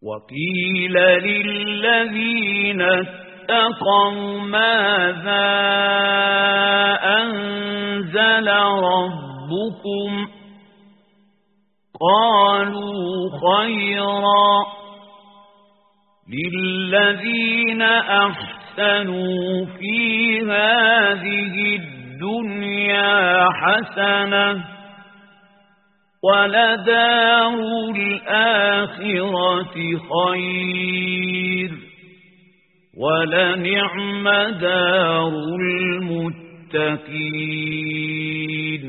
وقيل للذين اتقوا ماذا أنزل ربكم قالوا خيرا للذين أحسنوا في هذه الدنيا حسنة ولدار الآخرة خير ولنعم دار المتقين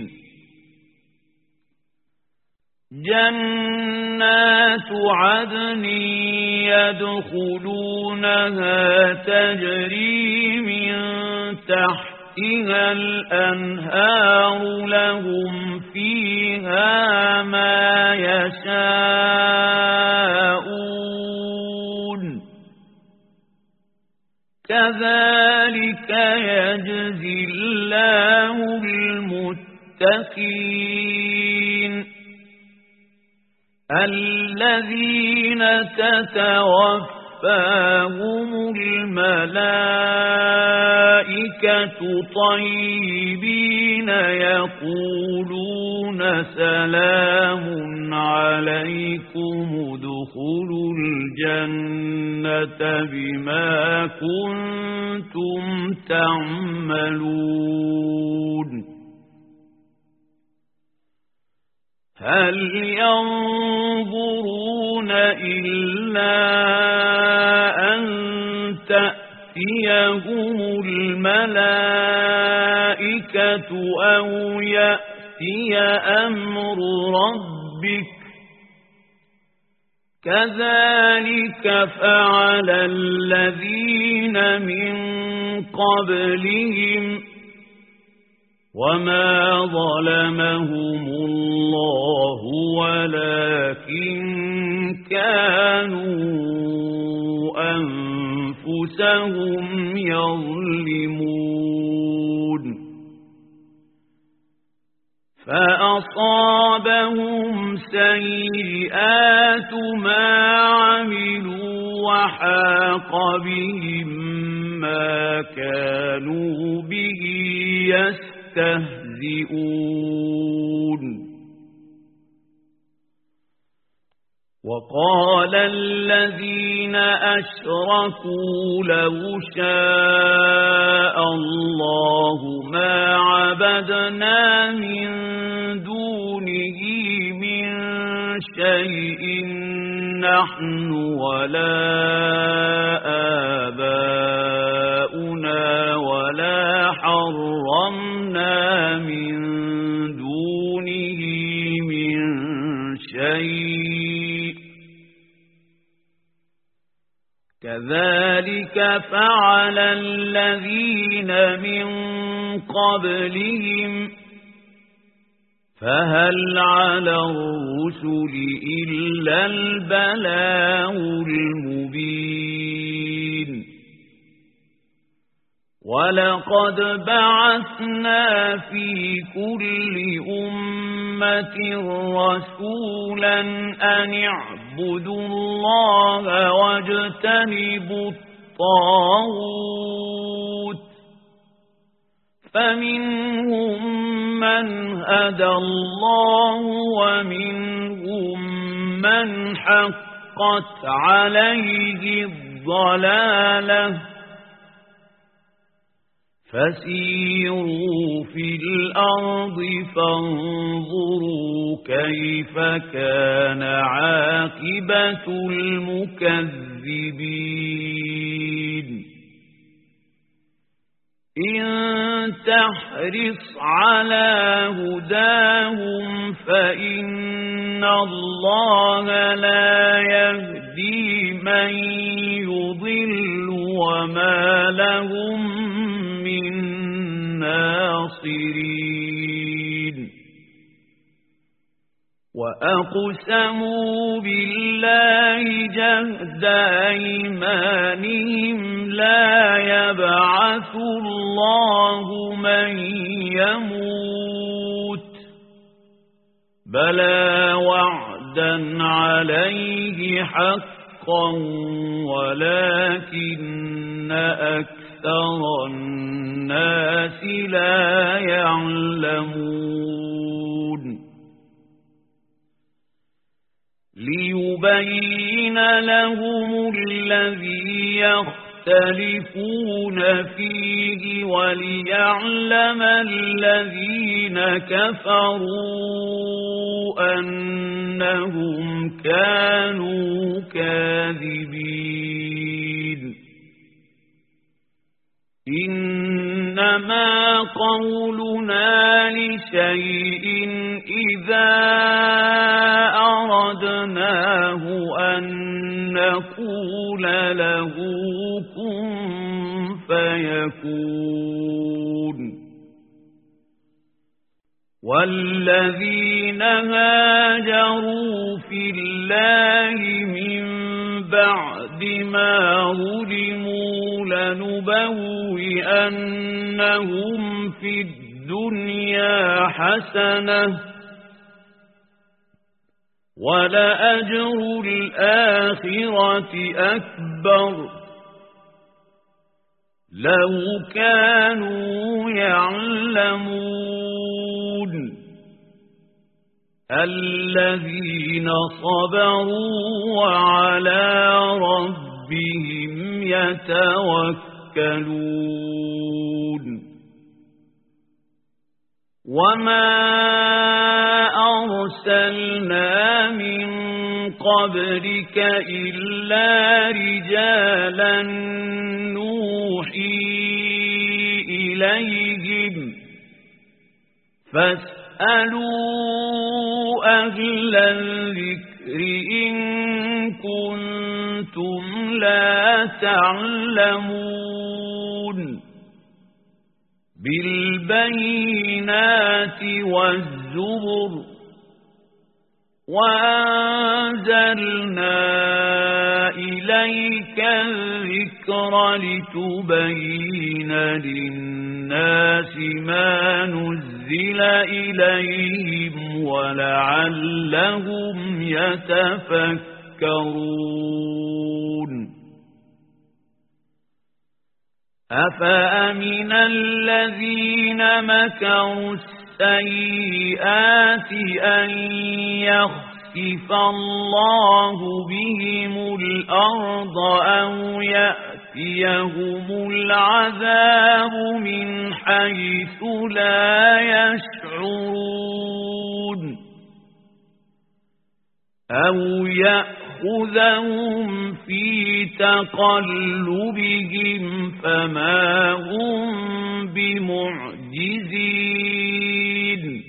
جنات عدن يدخلونها تجري من تحتها الأنهار لهم فيها ما يشاءون كذلك يجزي الله المتقين الذين تتوفاهم الملائكة طيبين يقولون سلام عليكم ادخلوا الجنة بما كنتم تعملون هل ينظرون إلا أن تأتيهم الملائكة أو يأتي أمر ربك كذلك فعل الذين من قبلهم وما ظلمهم الله ولكن كانوا أنفسهم يظلمون فأصابهم سيئات ما عملوا وحاق بهم ما كانوا به يستهزئون وقال الذين أشركوا لو شاء الله ما عبدنا من دونه من شيء نحن ولا آباؤنا ولا حرمنا من دونه من شيء كذلك فعل الذين من قبلهم فهل على الرسل إلا البلاغ المبين ولقد بعثنا في كل أمة رسولا أن اعبدوا الله واجتنبوا الطاغوت فمنهم من هدى الله ومنهم من حقت عليه الضلالة فسيروا في الأرض فانظروا كيف كان عاقبة المكذبين إن تحرص على هداهم فإن الله لا يهدي من يضل وما لهم من ناصرين وأقسموا بالله جهد أيمانهم لا يبعث الله من يموت بلى وعدا عليه حقا حقا ولكن أكثر الناس لا يعلمون ليبين لهم الذي يختلفون فيه وليعلم الذين كفروا أنهم كانوا كاذبين إنما قولنا لشيء إذا أردناه أن نقول له كن فيكون والذين هاجروا في الله من بعد ما ظلموا لنبوئنهم في الدنيا حسنة ولأجر الآخرة أكبر لو كانوا يعلمون الذين صبروا وعلى ربهم يتوكلون وما أرسلنا من قبلك إلا رجالا نوحي إليهم فاسألوا أهل الذكر إن كنتم لا تعلمون بالبينات والزبر وأنزلنا إليك الذكر لتبين للناس ما نزل إليهم ولعلهم يتفكرون أفأمن الذين مكروا السيئات أن يخسف الله بهم الأرض أو يأتيهم العذاب من حيث لا يشعرون أو يأخذهم في تقلبهم فما هم بمعجزين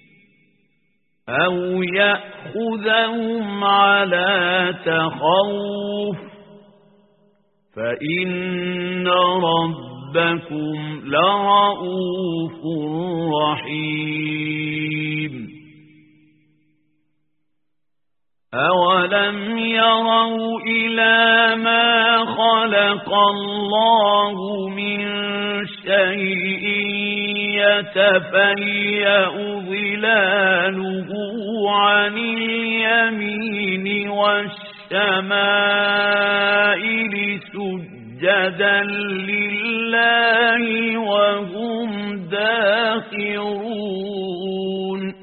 أو يأخذهم على تخوف فإن ربكم لرؤوف رحيم أولم يروا إلى ما خلق الله من شيء يتفيأ ظلاله عن اليمين والشمائل سجدا لله وهم داخرون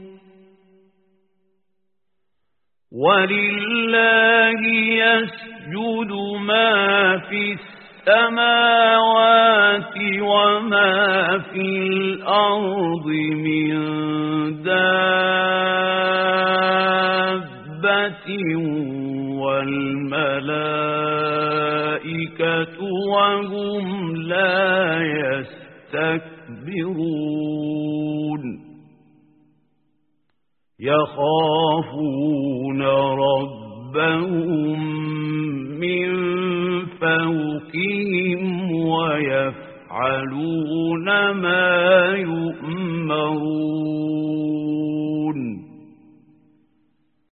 ولله يسجد ما في السماوات وما في الأرض من دابة والملائكة وهم لا يستكبرون يخافون ربهم من فوقهم ويفعلون ما يؤمرون